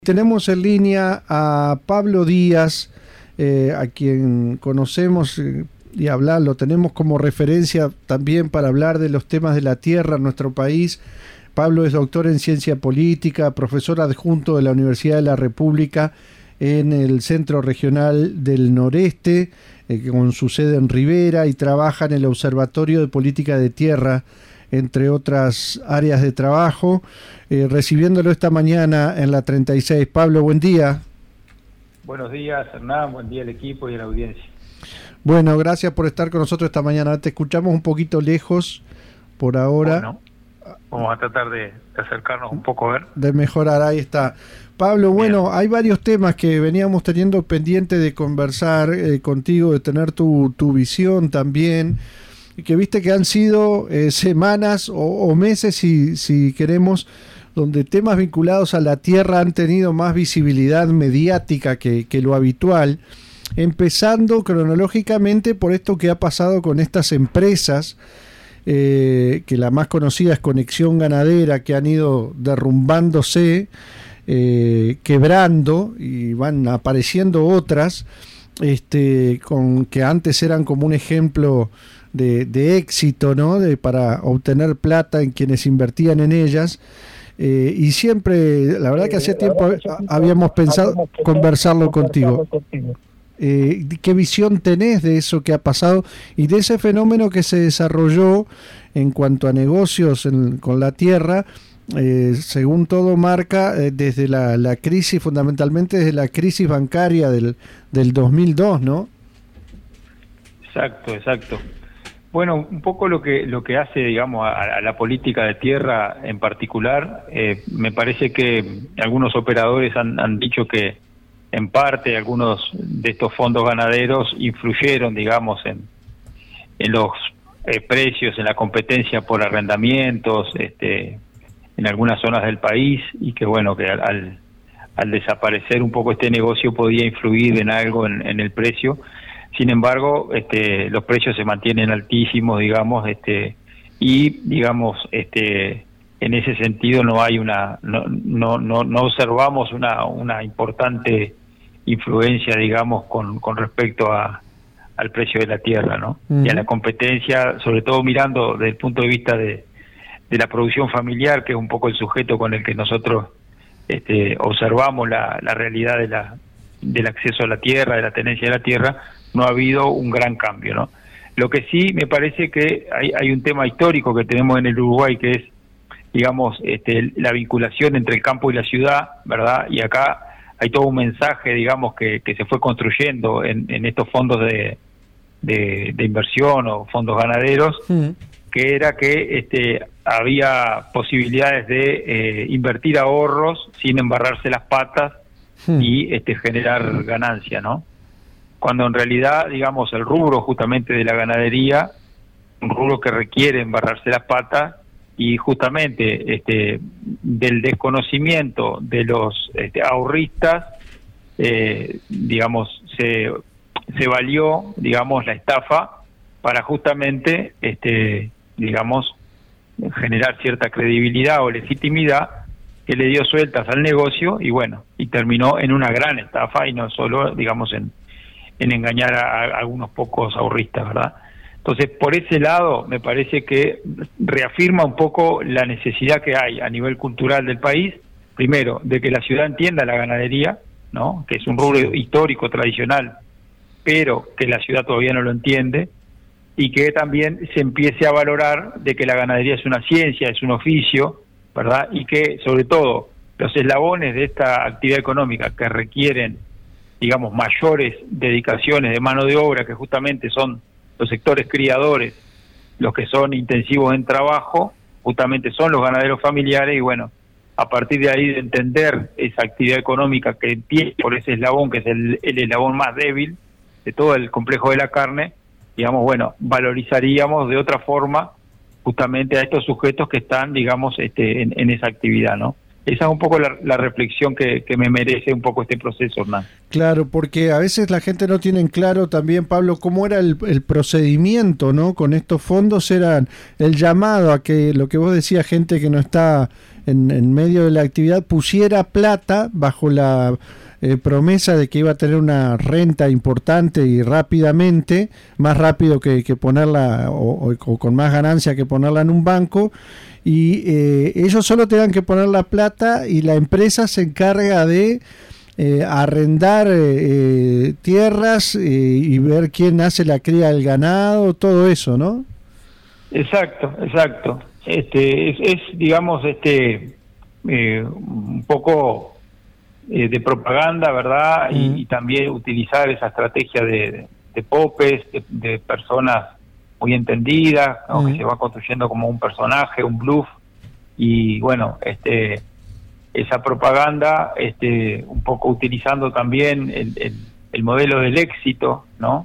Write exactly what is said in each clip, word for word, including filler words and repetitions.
Tenemos en línea a Pablo Díaz, eh, a quien conocemos eh, y hablar, lo tenemos como referencia también para hablar de los temas de la tierra en nuestro país. Pablo es doctor en ciencia política, profesor adjunto de la Universidad de la República en el Centro Regional del Noreste, eh, con su sede en Rivera, y trabaja en el Observatorio de Política de Tierra, entre otras áreas de trabajo, eh, recibiéndolo esta mañana en la treinta y seis. Pablo, buen día. Buenos días, Hernán, buen día al equipo y a la audiencia. Bueno, gracias por estar con nosotros esta mañana. Te escuchamos un poquito lejos por ahora. Bueno, vamos a tratar de, de acercarnos un poco a ver. De mejorar, ahí está. Pablo, bueno, Bien. Hay varios temas que veníamos teniendo pendiente de conversar eh, contigo, de tener tu, tu visión también, que viste que han sido eh, semanas o, o meses, si, si queremos, donde temas vinculados a la tierra han tenido más visibilidad mediática que, que lo habitual, empezando cronológicamente por esto que ha pasado con estas empresas, eh, que la más conocida es Conexión Ganadera, que han ido derrumbándose, eh, quebrando, y van apareciendo otras, este, con que antes eran como un ejemplo De, de éxito, ¿no? De, para obtener plata en quienes invertían en ellas, eh, y siempre, la verdad que hace tiempo habíamos pensado conversarlo contigo. Eh, ¿Qué visión tenés de eso que ha pasado y de ese fenómeno que se desarrolló en cuanto a negocios en, con la tierra, eh, según todo marca, eh, desde la, la crisis, fundamentalmente desde la crisis bancaria del, del dos mil dos, ¿no? Exacto, exacto. Bueno, un poco lo que lo que hace, digamos, a, a la política de tierra en particular, eh, me parece que algunos operadores han, han dicho que en parte algunos de estos fondos ganaderos influyeron, digamos, en, en los eh, precios, en la competencia por arrendamientos, este, en algunas zonas del país, y que bueno, que al, al desaparecer un poco este negocio podía influir en algo en, en el precio. Sin embargo, este, los precios se mantienen altísimos, digamos, este, y digamos, este, en ese sentido no hay una, no, no, no, no observamos una, una importante influencia, digamos, con, con respecto a, al precio de la tierra, ¿no? Uh-huh. Y a la competencia, sobre todo mirando desde el punto de vista de, de la producción familiar, que es un poco el sujeto con el que nosotros, este, observamos la, la realidad de la, del acceso a la tierra, de la tenencia de la tierra. No ha habido un gran cambio, ¿no? Lo que sí me parece que hay, hay un tema histórico que tenemos en el Uruguay, que es, digamos, este, la vinculación entre el campo y la ciudad, ¿verdad? Y acá hay todo un mensaje, digamos, que, que se fue construyendo en, en estos fondos de, de, de inversión o fondos ganaderos, uh-huh. que era que este, había posibilidades de eh, invertir ahorros sin embarrarse las patas uh-huh. y este, generar ganancia, ¿no? Cuando en realidad, digamos, el rubro justamente de la ganadería, un rubro que requiere embarrarse las patas, y justamente este del desconocimiento de los este, ahorristas, eh, digamos, se, se valió, digamos, la estafa para justamente, este digamos, generar cierta credibilidad o legitimidad que le dio sueltas al negocio, y bueno, y terminó en una gran estafa, y no solo, digamos, en en engañar a, a algunos pocos ahorristas, ¿verdad? Entonces, por ese lado, me parece que reafirma un poco la necesidad que hay a nivel cultural del país, primero, de que la ciudad entienda la ganadería, ¿no? Que es un rubro histórico, tradicional, pero que la ciudad todavía no lo entiende, y que también se empiece a valorar de que la ganadería es una ciencia, es un oficio, ¿verdad? Y que, sobre todo, los eslabones de esta actividad económica que requieren, digamos, mayores dedicaciones de mano de obra, que justamente son los sectores criadores, los que son intensivos en trabajo, justamente son los ganaderos familiares, y bueno, a partir de ahí de entender esa actividad económica que empieza por ese eslabón, que es el, el eslabón más débil de todo el complejo de la carne, digamos, bueno, valorizaríamos de otra forma justamente a estos sujetos que están, digamos, este, en, en esa actividad, ¿no? Esa es un poco la, la reflexión que, que me merece un poco este proceso, Hernán. Claro, porque a veces la gente no tiene en claro también, Pablo, cómo era el, el procedimiento, ¿no? Con estos fondos eran el llamado a que, lo que vos decías, gente que no está en, en medio de la actividad pusiera plata bajo la eh, promesa de que iba a tener una renta importante y rápidamente, más rápido que, que ponerla o, o, o con más ganancia que ponerla en un banco, y eh, ellos solo tengan que poner la plata y la empresa se encarga de eh, arrendar eh, tierras eh, y ver quién hace la cría del ganado, todo eso, ¿no? Exacto, exacto. Este es, es digamos, este eh, un poco eh, de propaganda, ¿verdad? Mm. Y, y también utilizar esa estrategia de, de popes, de, de personas muy entendidas, ¿no? Mm. Que se va construyendo como un personaje, un bluff, y bueno, este esa propaganda, este un poco utilizando también el, el, el modelo del éxito, ¿no?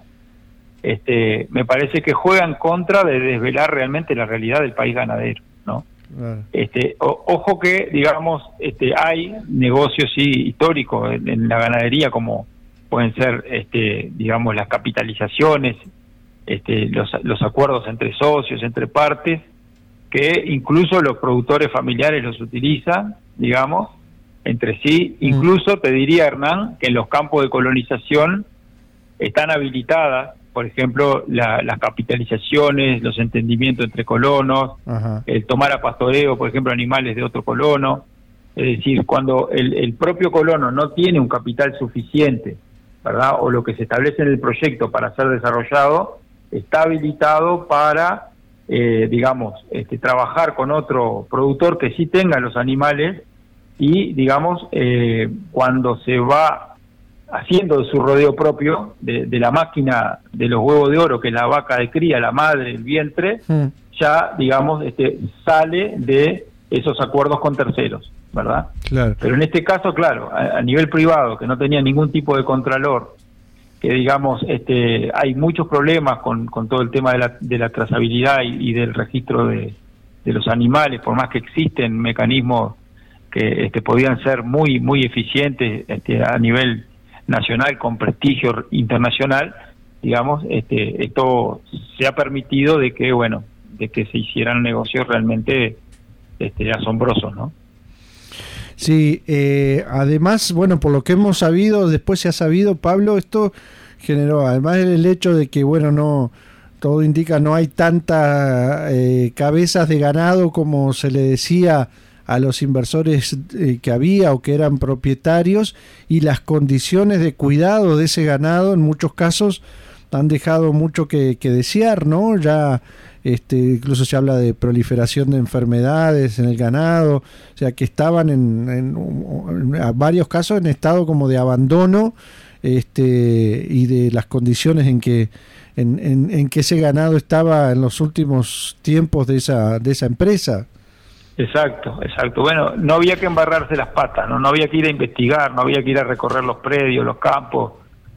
Este, me parece que juega en contra de desvelar realmente la realidad del país ganadero, ¿no? Claro. Este, o, ojo que, digamos, este, hay negocios sí históricos en, en la ganadería, como pueden ser, este, digamos, las capitalizaciones, este, los, los acuerdos entre socios, entre partes, que incluso los productores familiares los utilizan, digamos, entre sí. Mm. Incluso te diría, Hernán, que en los campos de colonización están habilitadas, por ejemplo, la, las capitalizaciones, los entendimientos entre colonos, ajá, el tomar a pastoreo, por ejemplo, animales de otro colono. Es decir, cuando el, el propio colono no tiene un capital suficiente, ¿verdad?, o lo que se establece en el proyecto para ser desarrollado, está habilitado para, eh, digamos, este, trabajar con otro productor que sí tenga los animales y, digamos, eh, cuando se va haciendo su rodeo propio de, de la máquina de los huevos de oro, que es la vaca de cría, la madre, el vientre, mm. ya, digamos, este, sale de esos acuerdos con terceros, ¿verdad? Claro. Pero en este caso, claro, a, a nivel privado, que no tenía ningún tipo de contralor, que, digamos, este, hay muchos problemas con, con todo el tema de la, de la trazabilidad y, y del registro de, de los animales, por más que existen mecanismos que este, podían ser muy, muy eficientes este, a nivel nacional con prestigio internacional, digamos, este esto se ha permitido de que, bueno, de que se hicieran negocios realmente este asombrosos, ¿no? Sí, eh, además, bueno, por lo que hemos sabido, después se ha sabido, Pablo, esto generó, además del hecho de que, bueno, no, todo indica, no hay tantas eh, cabezas de ganado como se le decía a los inversores eh, que había o que eran propietarios, y las condiciones de cuidado de ese ganado en muchos casos han dejado mucho que, que desear, ¿no? Ya este, incluso se habla de proliferación de enfermedades en el ganado, o sea que estaban en, en, en varios casos en estado como de abandono, este, y de las condiciones en que en, en, en que ese ganado estaba en los últimos tiempos de esa de esa empresa. Exacto, exacto. Bueno, no había que embarrarse las patas, no no había que ir a investigar, no había que ir a recorrer los predios, los campos,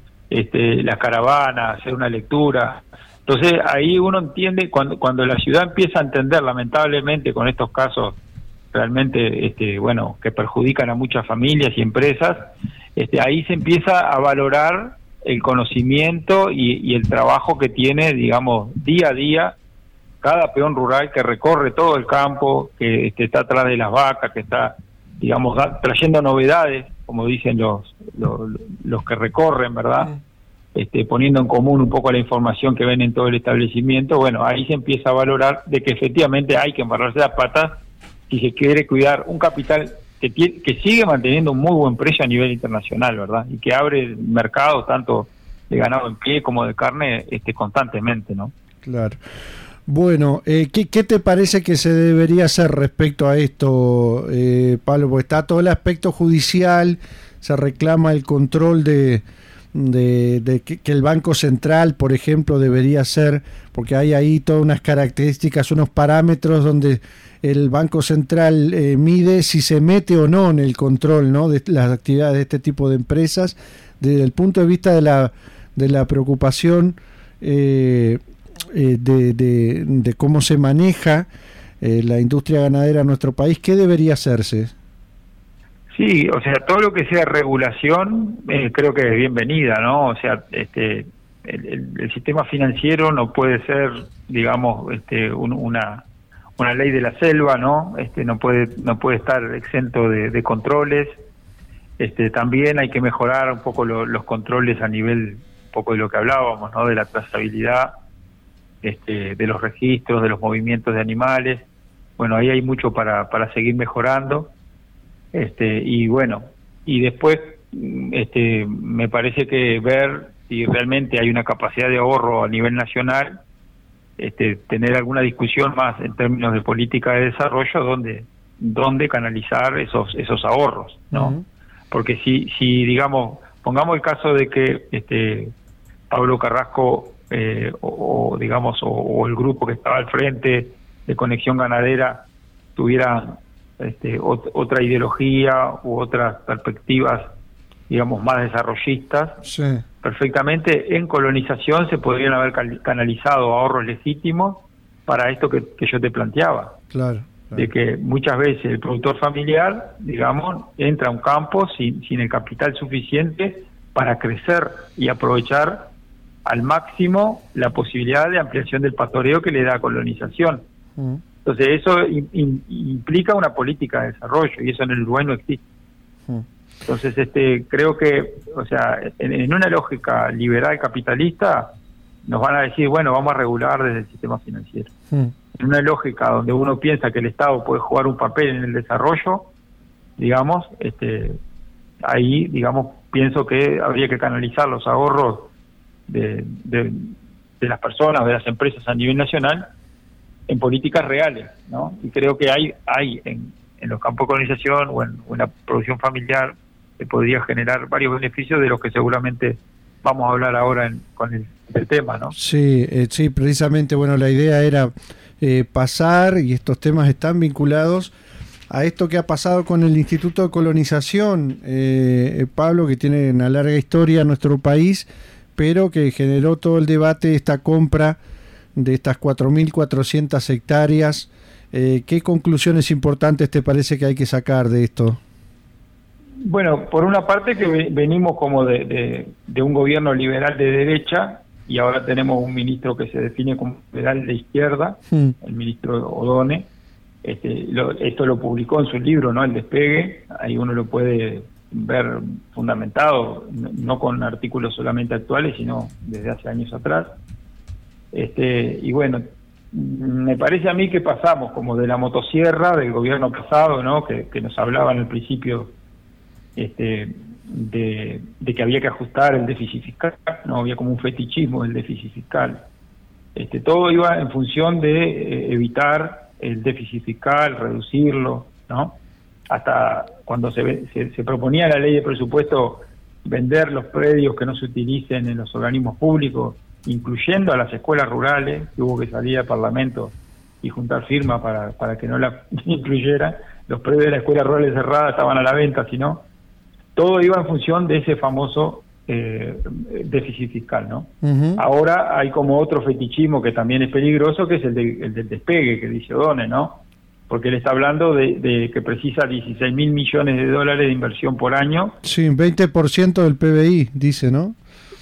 este, las caravanas, hacer una lectura. Entonces ahí uno entiende, cuando cuando la ciudad empieza a entender, lamentablemente, con estos casos realmente, este, bueno, que perjudican a muchas familias y empresas, este, ahí se empieza a valorar el conocimiento y, y el trabajo que tiene, digamos, día a día cada peón rural que recorre todo el campo, que este, está atrás de las vacas, que está, digamos, da, trayendo novedades, como dicen los, los los que recorren, ¿verdad? Este, poniendo en común un poco la información que ven en todo el establecimiento. Bueno, ahí se empieza a valorar de que efectivamente hay que embarrarse las patas si se quiere cuidar un capital que tiene, que sigue manteniendo un muy buen precio a nivel internacional, ¿verdad? Y que abre mercados tanto de ganado en pie como de carne este, constantemente, ¿no? Claro. Bueno, eh, ¿qué, ¿qué te parece que se debería hacer respecto a esto, eh, Pablo? Porque está todo el aspecto judicial, se reclama el control de, de, de que, que el Banco Central, por ejemplo, debería ser, porque hay ahí todas unas características, unos parámetros donde el Banco Central eh, mide si se mete o no en el control, ¿no?, de las actividades de este tipo de empresas. Desde el punto de vista de la, de la preocupación eh, eh, de, de, de cómo se maneja eh, la industria ganadera en nuestro país, ¿qué debería hacerse? Sí, o sea, todo lo que sea regulación eh, creo que es bienvenida, ¿no? O sea, este el, el, el sistema financiero no puede ser, digamos, este un, una una ley de la selva, ¿no? Este, no puede, no puede estar exento de, de controles. Este, también hay que mejorar un poco lo, los controles a nivel, un poco de lo que hablábamos, ¿no? De la trazabilidad, este, de los registros, de los movimientos de animales. Bueno, ahí hay mucho para, para seguir mejorando. Este, y bueno, y después, este, me parece que ver si realmente hay una capacidad de ahorro a nivel nacional, este, tener alguna discusión más en términos de política de desarrollo, donde, donde canalizar esos, esos ahorros, ¿no? Uh-huh. Porque si, si digamos, pongamos el caso de que este Pablo Carrasco eh, o, o digamos o, o el grupo que estaba al frente de Conexión Ganadera tuviera este, ot- otra ideología u otras perspectivas, digamos, más desarrollistas, sí. Perfectamente en colonización se podrían haber cal- canalizado ahorros legítimos para esto que, que yo te planteaba. Claro. De que muchas veces el productor familiar, digamos, entra a un campo sin, sin el capital suficiente para crecer y aprovechar al máximo la posibilidad de ampliación del pastoreo que le da colonización. Mm. Entonces eso in, in, implica una política de desarrollo y eso en el Uruguay no existe. Mm. Entonces este creo que, o sea, en, en una lógica liberal capitalista nos van a decir, bueno, vamos a regular desde el sistema financiero. Mm. En una lógica donde uno piensa que el Estado puede jugar un papel en el desarrollo, digamos, este, ahí, digamos, pienso que habría que canalizar los ahorros de, de, de las personas, de las empresas a nivel nacional, en políticas reales, ¿no? Y creo que hay, hay en, en los campos de colonización o en, o en la producción familiar se podría generar varios beneficios de los que seguramente vamos a hablar ahora en, con el, el tema, ¿no? Sí, eh, sí, precisamente, bueno, la idea era eh, pasar, y estos temas están vinculados a esto que ha pasado con el Instituto de Colonización, eh, Pablo, que tiene una larga historia en nuestro país, pero que generó todo el debate, esta compra de estas cuatro mil cuatrocientas hectáreas. Eh, ¿Qué conclusiones importantes te parece que hay que sacar de esto? Bueno, por una parte que venimos como de, de, de un gobierno liberal de derecha y ahora tenemos un ministro que se define como liberal de izquierda, hmm. el ministro Odone. Este, lo, esto lo publicó en su libro, ¿no? El Despegue. Ahí uno lo puede ver fundamentado, no, no con artículos solamente actuales, sino desde hace años atrás. Este, y bueno, me parece a mí que pasamos como de la motosierra del gobierno pasado, ¿no? Que, que nos hablaban al principio este, de, de que había que ajustar el déficit fiscal, no había como un fetichismo del déficit fiscal. Este, todo iba en función de eh, evitar el déficit fiscal, reducirlo, ¿no? Hasta cuando se, se, se proponía la ley de presupuesto vender los predios que no se utilicen en los organismos públicos, incluyendo a las escuelas rurales, que hubo que salir al Parlamento y juntar firmas para, para que no la incluyeran. Los predios de las escuelas rurales cerradas estaban a la venta, si no. Todo iba en función de ese famoso eh, déficit fiscal, ¿no? Uh-huh. Ahora hay como otro fetichismo que también es peligroso, que es el, de, el del despegue, que dice Odone, ¿no? Porque él está hablando de, de que precisa dieciséis mil millones de dólares de inversión por año. Sí, veinte por ciento del P B I, dice, ¿no?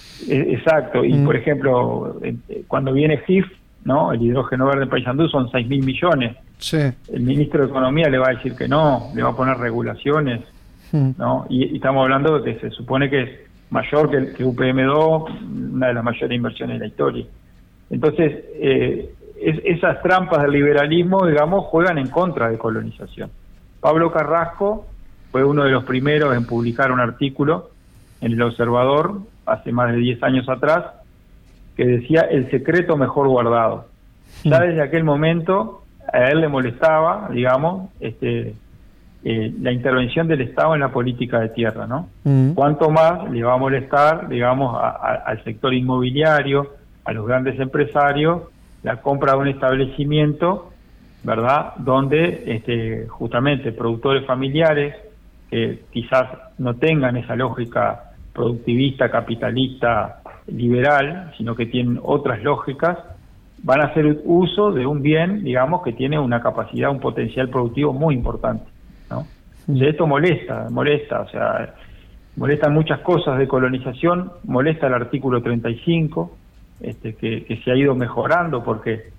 Exacto, y mm. por ejemplo, cuando viene G I F, ¿no? El hidrógeno verde en Paysandú son seis mil millones. Sí. El ministro de Economía le va a decir que no, le va a poner regulaciones, mm. ¿no? Y, y estamos hablando de que se supone que es mayor que, que U P M dos, una de las mayores inversiones de la historia. Entonces, eh, es, esas trampas del liberalismo, digamos, juegan en contra de colonización. Pablo Carrasco fue uno de los primeros en publicar un artículo en El Observador, hace más de diez años atrás, que decía el secreto mejor guardado. Ya desde aquel momento a él le molestaba, digamos, este, eh, la intervención del Estado en la política de tierra, ¿no? Uh-huh. Cuánto más le va a molestar, digamos, a, a, al sector inmobiliario, a los grandes empresarios, la compra de un establecimiento, ¿verdad?, donde este, justamente productores familiares que quizás no tengan esa lógica productivista, capitalista, liberal, sino que tienen otras lógicas, van a hacer uso de un bien, digamos, que tiene una capacidad, un potencial productivo muy importante, ¿no? Entonces, esto molesta, molesta, o sea, molestan muchas cosas de colonización, molesta el artículo treinta y cinco, este, que, que se ha ido mejorando porque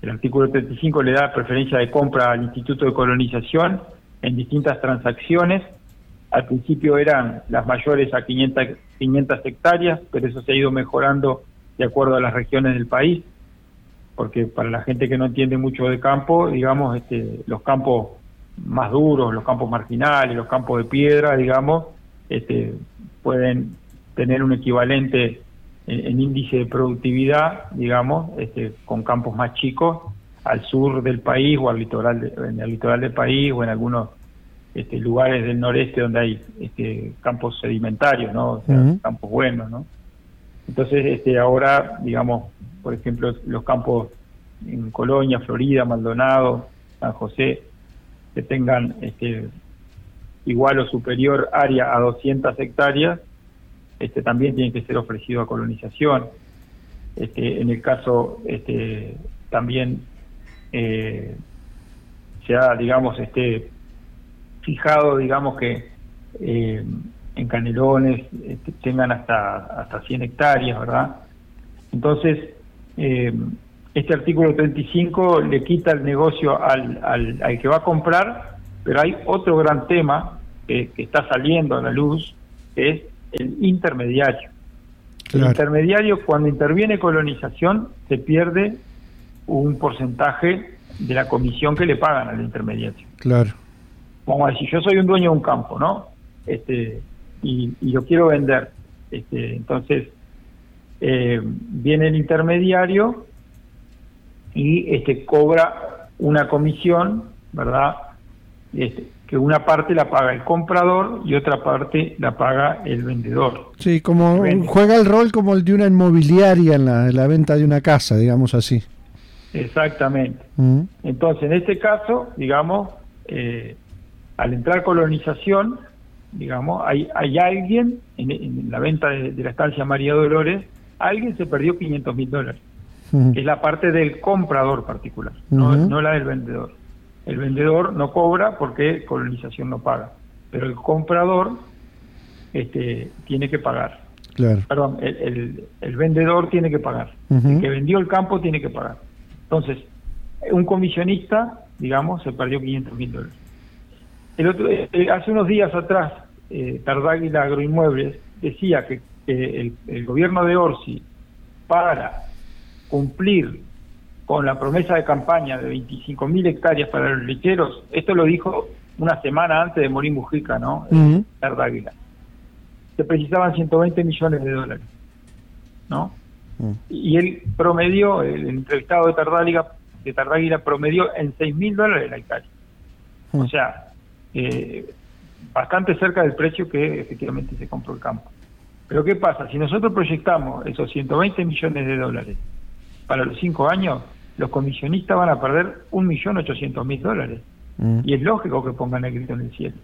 El artículo treinta y cinco le da preferencia de compra al Instituto de Colonización en distintas transacciones. Al principio eran las mayores a quinientas hectáreas, pero eso se ha ido mejorando de acuerdo a las regiones del país, porque para la gente que no entiende mucho de campo, digamos, este, los campos más duros, los campos marginales, los campos de piedra, digamos, este, pueden tener un equivalente en, en índice de productividad, digamos, este, con campos más chicos al sur del país o al litoral de, en el litoral del país o en algunos este, lugares del noreste donde hay este, campos sedimentarios, ¿no? O sea, uh-huh. campos buenos, ¿no? Entonces, este, ahora, digamos, por ejemplo, los campos en Colonia, Florida, Maldonado, San José, que tengan este, igual o superior área a doscientas hectáreas, este, también tienen que ser ofrecido a colonización. Este, en el caso, este, también eh, se ha, digamos, este, fijado, digamos, que eh, en Canelones este, tengan hasta hasta cien hectáreas, ¿verdad? Entonces, eh, este artículo treinta y cinco le quita el negocio al, al, al que va a comprar, pero hay otro gran tema que, que está saliendo a la luz, que es el intermediario. Claro. El intermediario, cuando interviene colonización, se pierde un porcentaje de la comisión que le pagan al intermediario. Claro. Vamos a decir, yo soy un dueño de un campo, ¿no? Este, y, y lo quiero vender. Este, entonces, eh, viene el intermediario y este cobra una comisión, ¿verdad? Este, que una parte la paga el comprador y otra parte la paga el vendedor. Sí, como Vende. juega el rol como el de una inmobiliaria en la, en la venta de una casa, digamos así. Exactamente. Uh-huh. Entonces, en este caso, digamos, eh, al entrar colonización, digamos, hay, hay alguien, en, en la venta de, de la estancia María Dolores, alguien se perdió quinientos mil dólares, uh-huh. que es la parte del comprador particular, uh-huh. no, no la del vendedor. El vendedor no cobra porque colonización no paga, pero el comprador este, tiene que pagar. Claro. Perdón, el, el, el vendedor tiene que pagar, uh-huh. el que vendió el campo tiene que pagar. Entonces, un comisionista, digamos, se perdió quinientos mil dólares. El otro, eh, hace unos días atrás, eh, Tardáguila Agroinmuebles decía que eh, el, el gobierno de Orsi, para cumplir con la promesa de campaña de veinticinco mil hectáreas para los lecheros, esto lo dijo una semana antes de morir Mujica, ¿no? Uh-huh. Tardáguila. Se precisaban ciento veinte millones de dólares, ¿no? Uh-huh. Y él promedió, el entrevistado de Tardáguila, de Tardáguila promedió en seis mil dólares la hectárea. Uh-huh. O sea, eh, bastante cerca del precio que efectivamente se compró el campo. Pero ¿qué pasa? Si nosotros proyectamos esos ciento veinte millones de dólares para los cinco años, los comisionistas van a perder un millón ochocientos mil dólares. Mm. Y es lógico que pongan el grito en el cielo.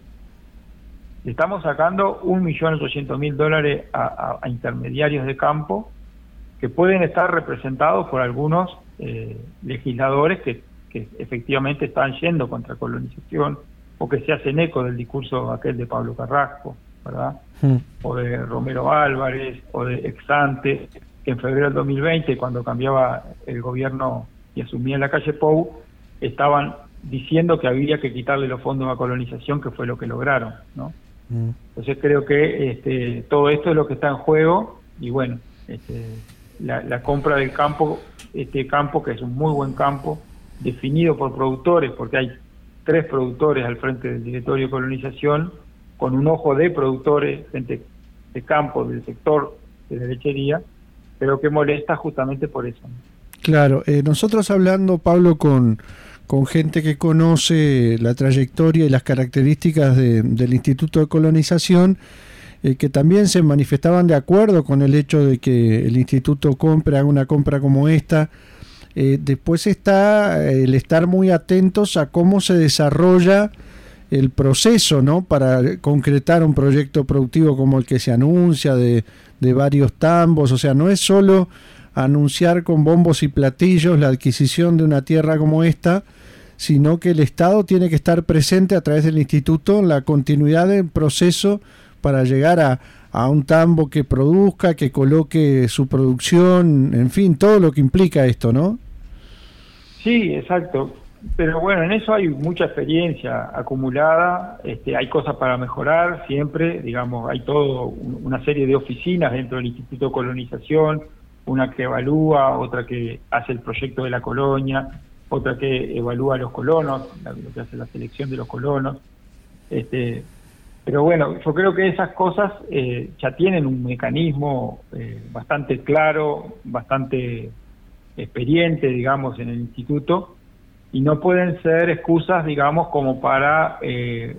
Le estamos sacando un millón ochocientos mil dólares a, a, a intermediarios de campo que pueden estar representados por algunos eh, legisladores que, que efectivamente están yendo contra colonización o que se hacen eco del discurso aquel de Pablo Carrasco, ¿verdad? Mm. O de Romero Álvarez, o de Exante, que en febrero del dos mil veinte, cuando cambiaba el gobierno y asumía en la calle Pou, estaban diciendo que había que quitarle los fondos a colonización, que fue lo que lograron, ¿no? Mm. Entonces creo que este, todo esto es lo que está en juego, y bueno, este, la, la compra del campo, este campo que es un muy buen campo, definido por productores, porque hay tres productores al frente del directorio de colonización, con un ojo de productores, gente de campo, del sector de la lechería, pero que molesta justamente por eso. Claro, eh, nosotros hablando, Pablo, con, con gente que conoce la trayectoria y las características de, del Instituto de Colonización, eh, que también se manifestaban de acuerdo con el hecho de que el Instituto compre, haga una compra como esta. Eh, después está el estar muy atentos a cómo se desarrolla el proceso, ¿no?, para concretar un proyecto productivo como el que se anuncia de, de varios tambos. O sea, no es solo anunciar con bombos y platillos la adquisición de una tierra como esta, sino que el Estado tiene que estar presente a través del instituto en la continuidad del proceso para llegar a, a un tambo que produzca, que coloque su producción, en fin, todo lo que implica esto, ¿no? Sí, exacto. Pero bueno, en eso hay mucha experiencia acumulada, este, hay cosas para mejorar siempre, digamos, hay todo una serie de oficinas dentro del Instituto de Colonización, una que evalúa, otra que hace el proyecto de la colonia, otra que evalúa a los colonos, lo que hace la selección de los colonos. Este, pero bueno, yo creo que esas cosas eh, ya tienen un mecanismo eh, bastante claro, bastante experiente, digamos, en el instituto, y no pueden ser excusas, digamos, como para eh,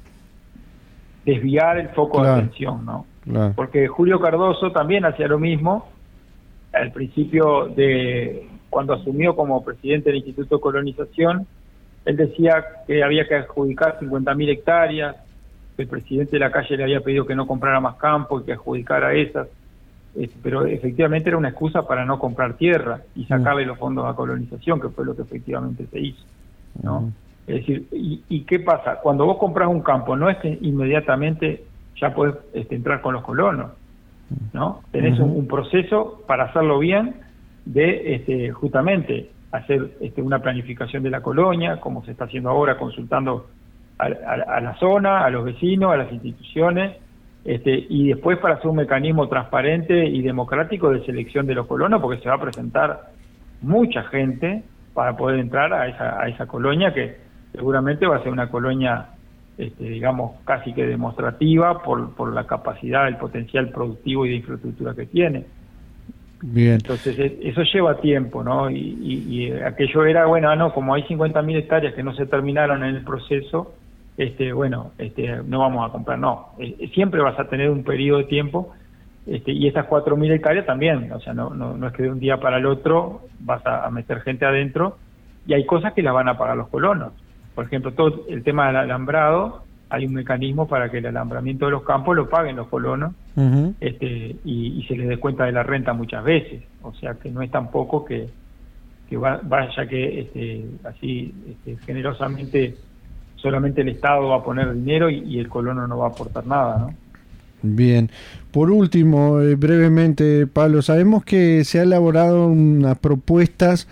desviar el foco claro. de atención, ¿no? Claro. Porque Julio Cardoso también hacía lo mismo al principio de cuando asumió como presidente del Instituto de Colonización. Él decía que había que adjudicar cincuenta mil hectáreas, que el presidente de la calle le había pedido que no comprara más campo y que adjudicara esas, eh, pero efectivamente era una excusa para no comprar tierra y sacarle mm. los fondos a colonización, que fue lo que efectivamente se hizo, ¿no? Mm. Es decir, ¿y, ¿y qué pasa? Cuando vos compras un campo, no es que inmediatamente ya podés este, entrar con los colonos, ¿no? Tenés uh-huh. un, un proceso para hacerlo bien, de este, justamente hacer este, una planificación de la colonia, como se está haciendo ahora, consultando a, a, a la zona, a los vecinos, a las instituciones, este, y después para hacer un mecanismo transparente y democrático de selección de los colonos, porque se va a presentar mucha gente para poder entrar a esa, a esa colonia, que seguramente va a ser una colonia, este, digamos, casi que demostrativa por, por la capacidad, el potencial productivo y de infraestructura que tiene. Bien. Entonces eso lleva tiempo, ¿no? Y, y, y aquello era, bueno, no, como hay cincuenta mil hectáreas que no se terminaron en el proceso, este, bueno, este, no vamos a comprar, no. Eh, siempre vas a tener un periodo de tiempo, este, y estas cuatro mil hectáreas también, o sea, no, no, no es que de un día para el otro vas a, a meter gente adentro, y hay cosas que las van a pagar los colonos. Por ejemplo, todo el tema del alambrado, hay un mecanismo para que el alambramiento de los campos lo paguen los colonos, uh-huh. este, y, y se les dé cuenta de la renta muchas veces. O sea que no es tampoco que, que va, vaya que este, así este, generosamente solamente el Estado va a poner dinero y, y el colono no va a aportar nada, ¿no? Bien. Por último, eh, brevemente, Pablo, sabemos que se ha elaborado unas propuestas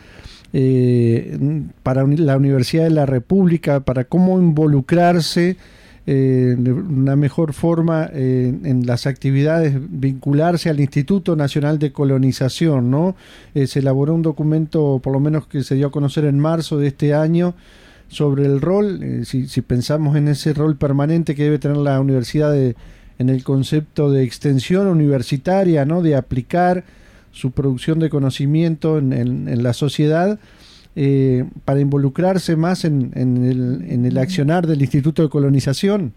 eh, para la Universidad de la República, para cómo involucrarse eh, de una mejor forma eh, en las actividades, vincularse al Instituto Nacional de Colonización, ¿no? Eh, se elaboró un documento, por lo menos que se dio a conocer en marzo de este año, sobre el rol, eh, si, si pensamos en ese rol permanente que debe tener la universidad de, en el concepto de extensión universitaria, ¿no? De aplicar su producción de conocimiento en, en, en la sociedad, eh, para involucrarse más en, en, el, en el accionar del Instituto de Colonización.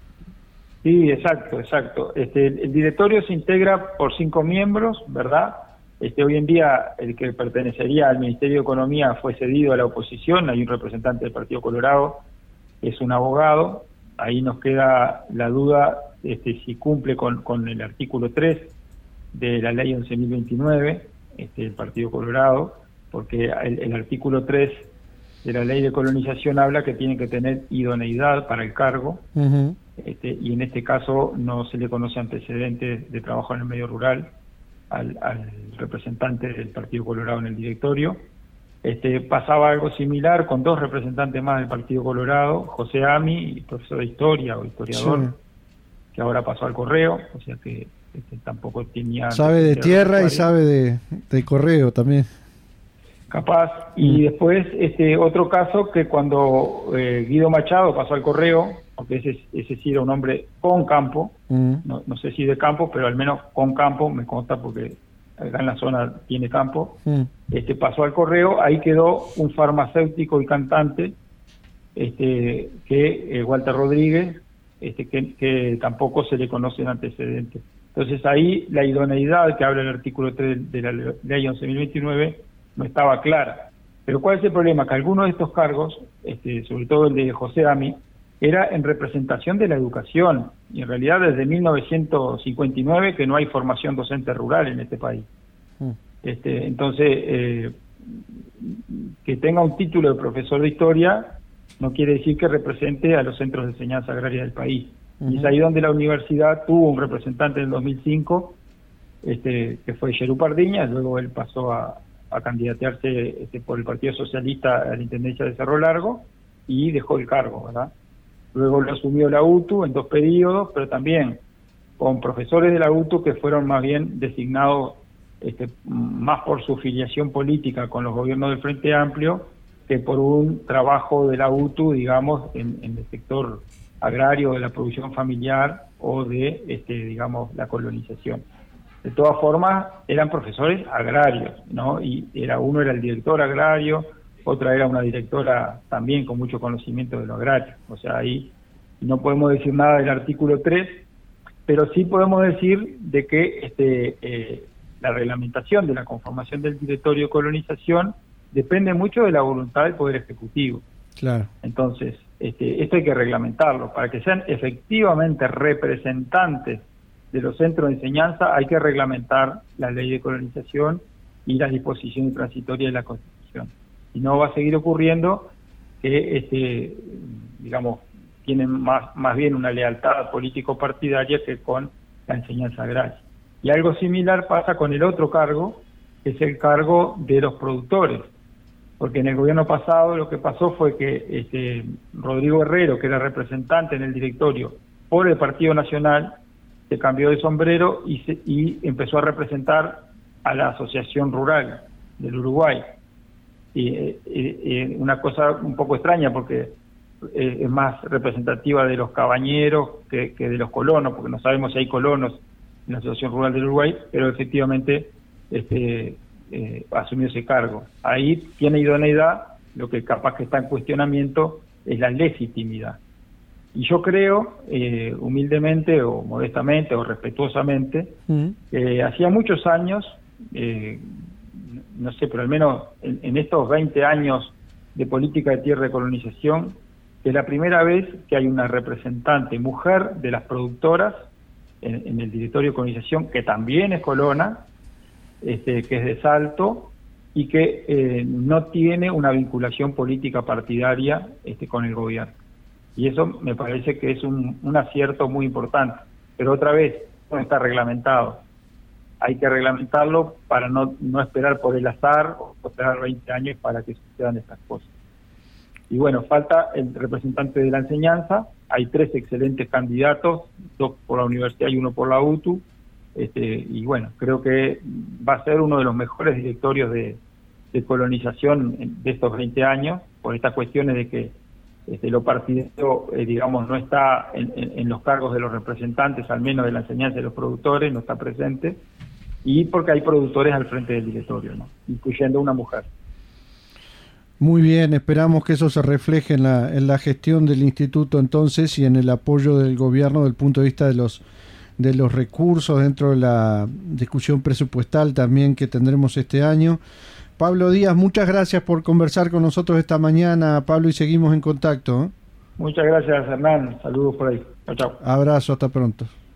Sí, exacto, exacto. Este, el directorio se integra por cinco miembros, ¿verdad? Este, hoy en día el que pertenecería al Ministerio de Economía fue cedido a la oposición, hay un representante del Partido Colorado, es un abogado, ahí nos queda la duda este, si cumple con, con el artículo tres de la ley once mil veintinueve, este, el Partido Colorado, porque el, el artículo tres de la ley de colonización habla que tiene que tener idoneidad para el cargo, uh-huh. este, y en este caso no se le conoce antecedentes de trabajo en el medio rural al, al representante del Partido Colorado en el directorio. Este, pasaba algo similar con dos representantes más del Partido Colorado, José Ami, profesor de historia o historiador, sí. que ahora pasó al Correo, o sea que este, tampoco tenía... Sabe de tierra y sabe de, de Correo también. Capaz. Y mm. después este otro caso que cuando eh, Guido Machado pasó al Correo, porque ese, ese sí era un hombre con campo, mm. no, no sé si de campo, pero al menos con campo, me consta porque acá en la zona tiene campo, mm. este pasó al Correo, ahí quedó un farmacéutico y cantante, este que eh, Walter Rodríguez, este que, que tampoco se le conocen antecedentes. Entonces ahí la idoneidad que habla el artículo tres de la ley once mil veintinueve no estaba clara. Pero ¿cuál es el problema? Que algunos de estos cargos, este, sobre todo el de José Ami, era en representación de la educación, y en realidad desde mil novecientos cincuenta y nueve que no hay formación docente rural en este país. Mm. Este, entonces, eh, que tenga un título de profesor de historia no quiere decir que represente a los centros de enseñanza agraria del país. Uh-huh. Y es ahí donde la universidad tuvo un representante en el dos mil cinco, este, que fue Yerú Pardiñas, luego él pasó a a candidatearse este, por el Partido Socialista a la Intendencia de Cerro Largo y dejó el cargo, ¿verdad? Luego lo asumió la U T U en dos periodos, pero también con profesores de la U T U que fueron más bien designados este, más por su filiación política con los gobiernos del Frente Amplio que por un trabajo de la U T U, digamos, en, en el sector agrario de la producción familiar o de, este, digamos, la colonización. De todas formas, eran profesores agrarios, ¿no? Y era uno era el director agrario, otra era una directora también con mucho conocimiento de lo agrario. O sea, ahí no podemos decir nada del artículo tres, pero sí podemos decir de que este, eh, la reglamentación de la conformación del directorio de colonización depende mucho de la voluntad del Poder Ejecutivo. Claro. Entonces, este, esto hay que reglamentarlo. Para que sean efectivamente representantes de los centros de enseñanza, hay que reglamentar la ley de colonización y las disposiciones transitorias de la Constitución. Y no va a seguir ocurriendo que, este, digamos, tienen más, más bien una lealtad político-partidaria que con la enseñanza agraria. Y algo similar pasa con el otro cargo, que es el cargo de los productores. Porque en el gobierno pasado lo que pasó fue que este, Rodrigo Herrero, que era representante en el directorio por el Partido Nacional, se cambió de sombrero y, se, y empezó a representar a la Asociación Rural del Uruguay. Y, y, y una cosa un poco extraña porque eh, es más representativa de los cabañeros que, que de los colonos, porque no sabemos si hay colonos en la Asociación Rural del Uruguay, pero efectivamente este, eh, asumió ese cargo. Ahí tiene idoneidad, lo que capaz que está en cuestionamiento es la legitimidad. Y yo creo, eh, humildemente o modestamente o respetuosamente, mm. que hacía muchos años, eh, no sé, pero al menos en, en estos veinte años de política de tierra de colonización, que es la primera vez que hay una representante mujer de las productoras en, en el directorio de colonización, que también es colona, este, que es de Salto, y que eh, no tiene una vinculación política partidaria este, con el gobierno. Y eso me parece que es un, un acierto muy importante. Pero otra vez, no está reglamentado. Hay que reglamentarlo para no, no esperar por el azar o esperar veinte años para que sucedan estas cosas. Y bueno, falta el representante de la enseñanza. Hay tres excelentes candidatos, dos por la universidad y uno por la U T U. Este, y bueno, creo que va a ser uno de los mejores directorios de, de colonización de estos veinte años, por estas cuestiones de que Este, lo partidario, eh, digamos, no está en, en, en los cargos de los representantes, al menos de la enseñanza de los productores, no está presente, y porque hay productores al frente del directorio, ¿no? Incluyendo una mujer. Muy bien, esperamos que eso se refleje en la, en la gestión del instituto entonces y en el apoyo del gobierno desde el punto de vista de los, de los recursos dentro de la discusión presupuestal también que tendremos este año. Pablo Díaz, muchas gracias por conversar con nosotros esta mañana, Pablo, y seguimos en contacto, ¿eh? Muchas gracias, Hernán. Saludos por ahí. Chao, chao. Abrazo, hasta pronto.